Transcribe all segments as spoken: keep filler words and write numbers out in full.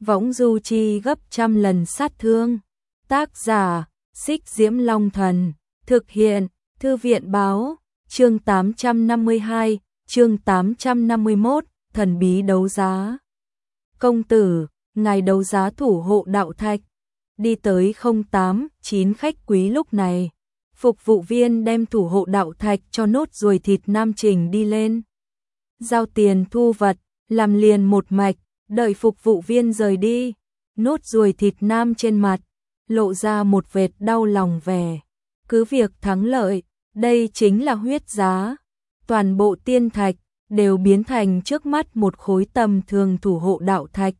võng du chi gấp trăm lần sát thương. Tác giả, Xích Diễm Long Thần, thực hiện, Thư viện báo, chương tám trăm năm mươi hai, chương tám trăm năm mươi mốt, thần bí đấu giá. Công tử, ngài đấu giá thủ hộ đạo thạch. Đi tới không tám chín khách quý lúc này. Phục vụ viên đem thủ hộ đạo thạch cho nốt ruồi thịt nam trình đi lên. Giao tiền thu vật, làm liền một mạch, đợi phục vụ viên rời đi. Nốt ruồi thịt nam trên mặt, lộ ra một vệt đau lòng vẻ. Cứ việc thắng lợi, đây chính là huyết giá. Toàn bộ tiên thạch đều biến thành trước mắt một khối tầm thường thủ hộ đạo thạch.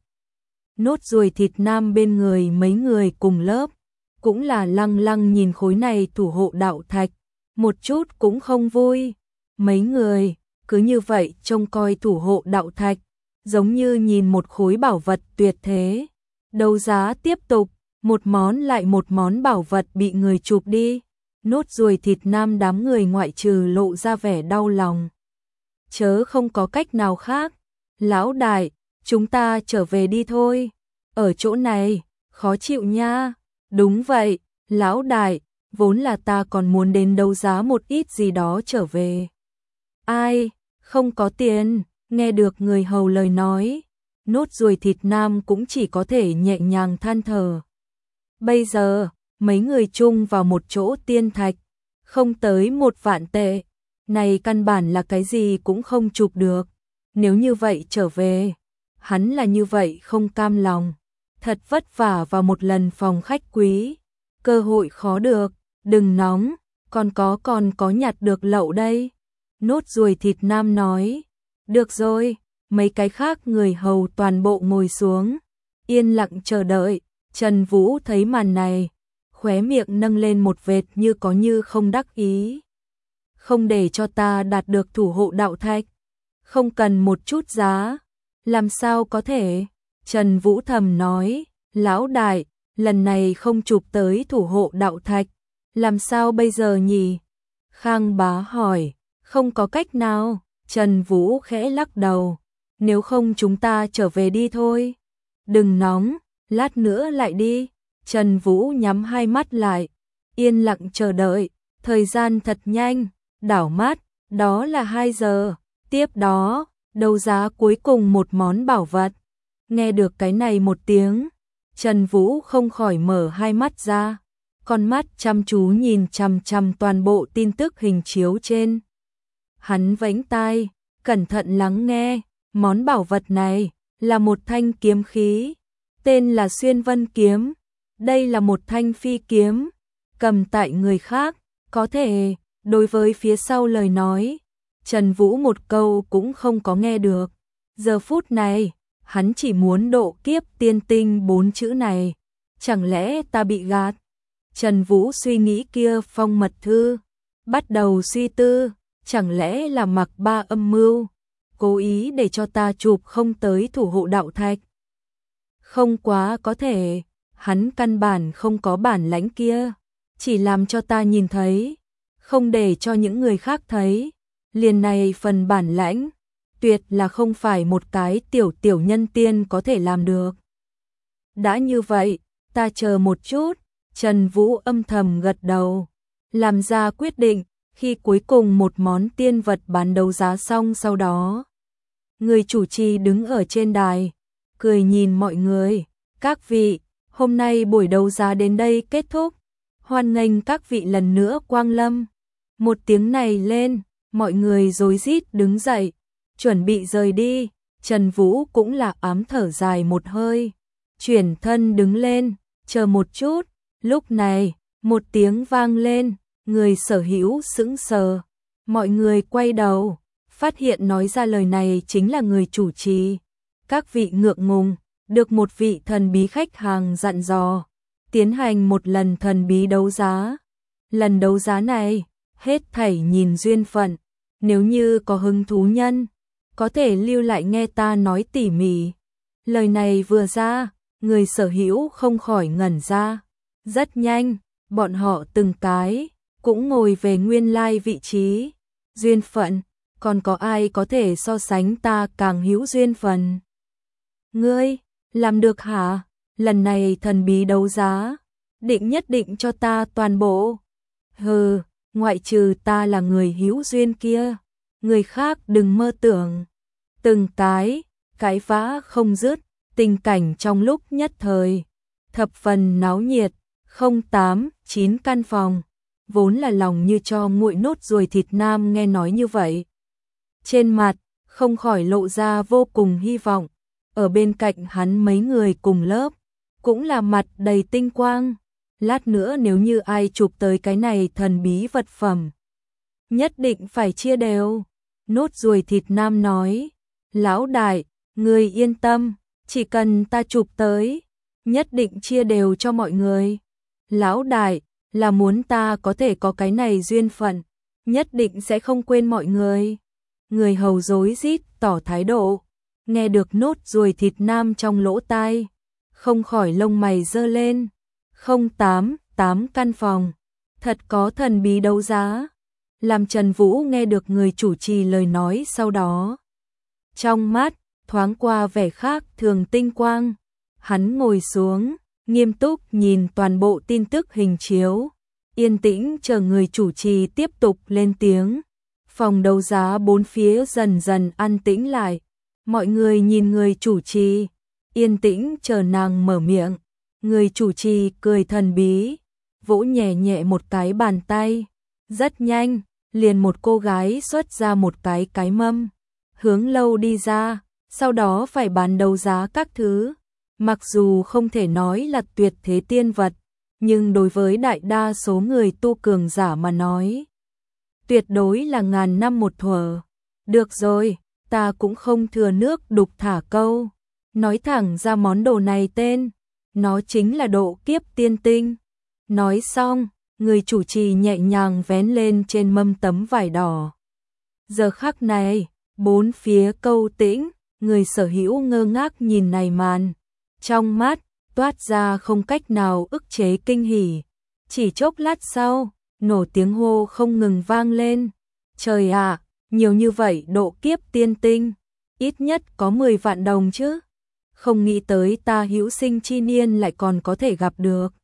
Nốt ruồi thịt nam bên người mấy người cùng lớp, cũng là lăng lăng nhìn khối này thủ hộ đạo thạch, một chút cũng không vui. Mấy người cứ như vậy trông coi thủ hộ đạo thạch, giống như nhìn một khối bảo vật tuyệt thế. Đấu giá tiếp tục, một món lại một món bảo vật bị người chụp đi. Nốt ruồi thịt nam đám người ngoại trừ lộ ra vẻ đau lòng, chớ không có cách nào khác. Lão đại, chúng ta trở về đi thôi. Ở chỗ này, khó chịu nha. Đúng vậy, lão đại, vốn là ta còn muốn đến đấu giá một ít gì đó trở về. Ai, không có tiền. Nghe được người hầu lời nói, nốt ruồi thịt nam cũng chỉ có thể nhẹ nhàng than thở. Bây giờ, mấy người chung vào một chỗ tiên thạch, không tới một vạn tệ. Này căn bản là cái gì cũng không chụp được. Nếu như vậy trở về, hắn là như vậy không cam lòng. Thật vất vả vào một lần phòng khách quý, cơ hội khó được, đừng nóng, còn có còn có nhặt được lậu đây. Nốt ruồi thịt nam nói, được rồi, mấy cái khác người hầu toàn bộ ngồi xuống, yên lặng chờ đợi. Trần Vũ thấy màn này, khóe miệng nâng lên một vệt như có như không đắc ý. Không để cho ta đạt được thủ hộ đạo thạch, không cần một chút giá, làm sao có thể? Trần Vũ thầm nói, lão đại, lần này không chụp tới thủ hộ đạo thạch, làm sao bây giờ nhỉ? Khang Bá hỏi, không có cách nào. Trần Vũ khẽ lắc đầu, nếu không chúng ta trở về đi thôi. Đừng nóng, lát nữa lại đi. Trần Vũ nhắm hai mắt lại, yên lặng chờ đợi. Thời gian thật nhanh, đảo mắt, đó là hai giờ. Tiếp đó, đấu giá cuối cùng một món bảo vật. Nghe được cái này một tiếng, Trần Vũ không khỏi mở hai mắt ra, con mắt chăm chú nhìn chằm chằm toàn bộ tin tức hình chiếu trên. Hắn vẫy tai, cẩn thận lắng nghe, món bảo vật này là một thanh kiếm khí, tên là Xuyên Vân kiếm. Đây là một thanh phi kiếm, cầm tại người khác, có thể, đối với phía sau lời nói, Trần Vũ một câu cũng không có nghe được. Giờ phút này, hắn chỉ muốn độ kiếp tiên tinh bốn chữ này, chẳng lẽ ta bị gạt? Trần Vũ suy nghĩ kia phong mật thư, bắt đầu suy tư, chẳng lẽ là Mặc Ba âm mưu, cố ý để cho ta chụp không tới thủ hộ đạo thạch? Không quá có thể, hắn căn bản không có bản lãnh kia, chỉ làm cho ta nhìn thấy, không để cho những người khác thấy. Liền này phần bản lãnh, tuyệt là không phải một cái tiểu tiểu nhân tiên có thể làm được. Đã như vậy, ta chờ một chút. Trần Vũ âm thầm gật đầu, làm ra quyết định. Khi cuối cùng một món tiên vật bán đấu giá xong, sau đó người chủ trì đứng ở trên đài, cười nhìn mọi người. Các vị, hôm nay buổi đấu giá đến đây kết thúc, hoan nghênh các vị lần nữa quang lâm. Một tiếng này lên, mọi người rối rít đứng dậy, chuẩn bị rời đi. Trần Vũ cũng là ám thở dài một hơi, chuyển thân đứng lên, chờ một chút. Lúc này, một tiếng vang lên, người sở hữu sững sờ. Mọi người quay đầu, phát hiện nói ra lời này chính là người chủ trì. Các vị ngượng ngùng, được một vị thần bí khách hàng dặn dò, tiến hành một lần thần bí đấu giá. Lần đấu giá này, hết thảy nhìn duyên phận, nếu như có hứng thú nhân, có thể lưu lại nghe ta nói tỉ mỉ. Lời này vừa ra, người sở hữu không khỏi ngẩn ra. Rất nhanh, bọn họ từng cái cũng ngồi về nguyên lai vị trí. Duyên phận, còn có ai có thể so sánh ta càng hữu duyên phận? Ngươi, Làm được hả? Lần này thần bí đấu giá, định nhất định cho ta toàn bộ. Hừ, ngoại trừ ta là người hữu duyên kia, người khác đừng mơ tưởng. Từng cái, cái vã không dứt, tình cảnh trong lúc nhất thời, thập phần náo nhiệt. Không tám, chín căn phòng, vốn là lòng như cho nguội nốt ruồi thịt nam nghe nói như vậy. Trên mặt, không khỏi lộ ra vô cùng hy vọng, ở bên cạnh hắn mấy người cùng lớp, cũng là mặt đầy tinh quang. Lát nữa nếu như ai chụp tới cái này thần bí vật phẩm, nhất định phải chia đều. Nốt ruồi thịt nam nói, lão đại, người yên tâm, chỉ cần ta chụp tới, nhất định chia đều cho mọi người. Lão đại, là muốn ta có thể có cái này duyên phận, nhất định sẽ không quên mọi người. Người hầu rối rít tỏ thái độ, nghe được nốt ruồi thịt nam trong lỗ tai, không khỏi lông mày giơ lên. Không tám, tám căn phòng, thật có thần bí đấu giá. Làm Trần Vũ nghe được người chủ trì lời nói sau đó, trong mắt thoáng qua vẻ khác thường tinh quang. Hắn ngồi xuống, nghiêm túc nhìn toàn bộ tin tức hình chiếu, yên tĩnh chờ người chủ trì tiếp tục lên tiếng. Phòng đấu giá bốn phía dần dần an tĩnh lại, mọi người nhìn người chủ trì, yên tĩnh chờ nàng mở miệng. Người chủ trì cười thần bí, vỗ nhẹ nhẹ một cái bàn tay, rất nhanh, liền một cô gái xuất ra một cái cái mâm, hướng lâu đi ra, sau đó phải bán đấu giá các thứ. Mặc dù không thể nói là tuyệt thế tiên vật, nhưng đối với đại đa số người tu cường giả mà nói, tuyệt đối là ngàn năm một thuở. Được rồi, ta cũng không thừa nước đục thả câu, nói thẳng ra món đồ này tên, nó chính là độ kiếp tiên tinh. Nói xong, người chủ trì nhẹ nhàng vén lên trên mâm tấm vải đỏ. Giờ khắc này, bốn phía câu tĩnh, người sở hữu ngơ ngác nhìn này màn, trong mắt toát ra không cách nào ức chế kinh hỉ. Chỉ chốc lát sau, nổ tiếng hô không ngừng vang lên. Trời ạ, nhiều như vậy độ kiếp tiên tinh, ít nhất có mười vạn đồng chứ. Không nghĩ tới ta hữu sinh chi niên lại còn có thể gặp được.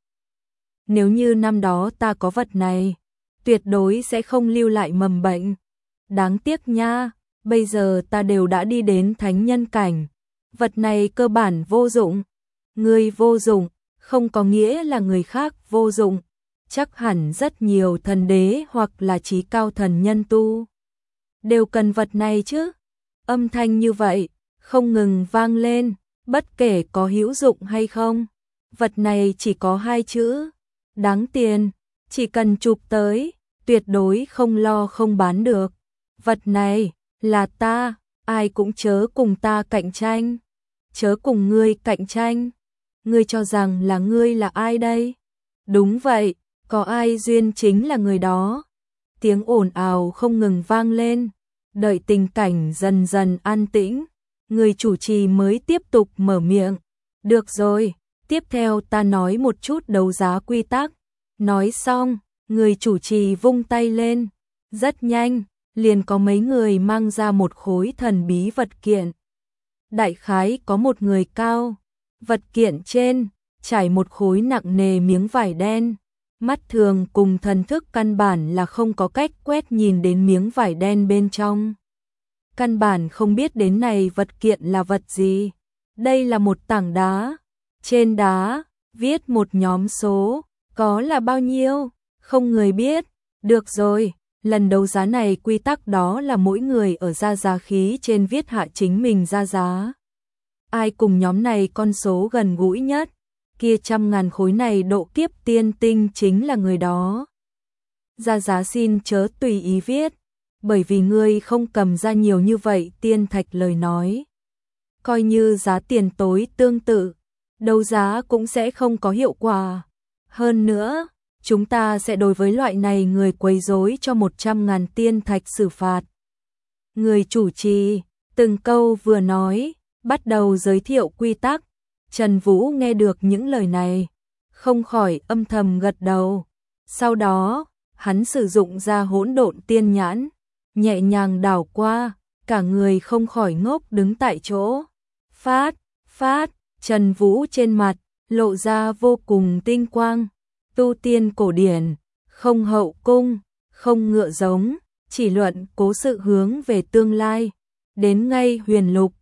Nếu như năm đó ta có vật này, tuyệt đối sẽ không lưu lại mầm bệnh. Đáng tiếc nha, bây giờ ta đều đã đi đến thánh nhân cảnh. Vật này cơ bản vô dụng. Người vô dụng, không có nghĩa là người khác vô dụng. Chắc hẳn rất nhiều thần đế hoặc là trí cao thần nhân tu đều cần vật này chứ. Âm thanh như vậy, không ngừng vang lên, bất kể có hữu dụng hay không. Vật này chỉ có hai chữ, đáng tiền, chỉ cần chụp tới, tuyệt đối không lo không bán được. Vật này, là ta, ai cũng chớ cùng ta cạnh tranh. Chớ cùng ngươi cạnh tranh. Ngươi cho rằng là ngươi là ai đây? Đúng vậy, có ai duyên chính là người đó. Tiếng ồn ào không ngừng vang lên, đợi tình cảnh dần dần an tĩnh, người chủ trì mới tiếp tục mở miệng. Được rồi, tiếp theo ta nói một chút đấu giá quy tắc. Nói xong, người chủ trì vung tay lên, rất nhanh, liền có mấy người mang ra một khối thần bí vật kiện. Đại khái có một người cao, vật kiện trên trải một khối nặng nề miếng vải đen. Mắt thường cùng thần thức căn bản là không có cách quét nhìn đến miếng vải đen bên trong. Căn bản không biết đến này vật kiện là vật gì. Đây là một tảng đá. Trên đá, viết một nhóm số, có là bao nhiêu, không người biết. Được rồi, lần đấu giá này quy tắc đó là mỗi người ở ra giá khí trên viết hạ chính mình ra giá. Ai cùng nhóm này con số gần gũi nhất, kia trăm ngàn khối này độ kiếp tiên tinh chính là người đó. Ra giá xin chớ tùy ý viết, bởi vì ngươi không cầm ra nhiều như vậy tiên thạch lời nói. Coi như giá tiền tối tương tự, đấu giá cũng sẽ không có hiệu quả. Hơn nữa, chúng ta sẽ đối với loại này người quấy rối cho một trăm ngàn tiên thạch xử phạt. Người chủ trì, từng câu vừa nói, bắt đầu giới thiệu quy tắc. Trần Vũ nghe được những lời này, không khỏi âm thầm gật đầu. Sau đó, hắn sử dụng ra hỗn độn tiên nhãn, nhẹ nhàng đảo qua, cả người không khỏi ngốc đứng tại chỗ. Phát, phát, Trần Vũ trên mặt lộ ra vô cùng tinh quang, tu tiên cổ điển, không hậu cung, không ngựa giống, chỉ luận cố sự hướng về tương lai, đến ngay huyền lục,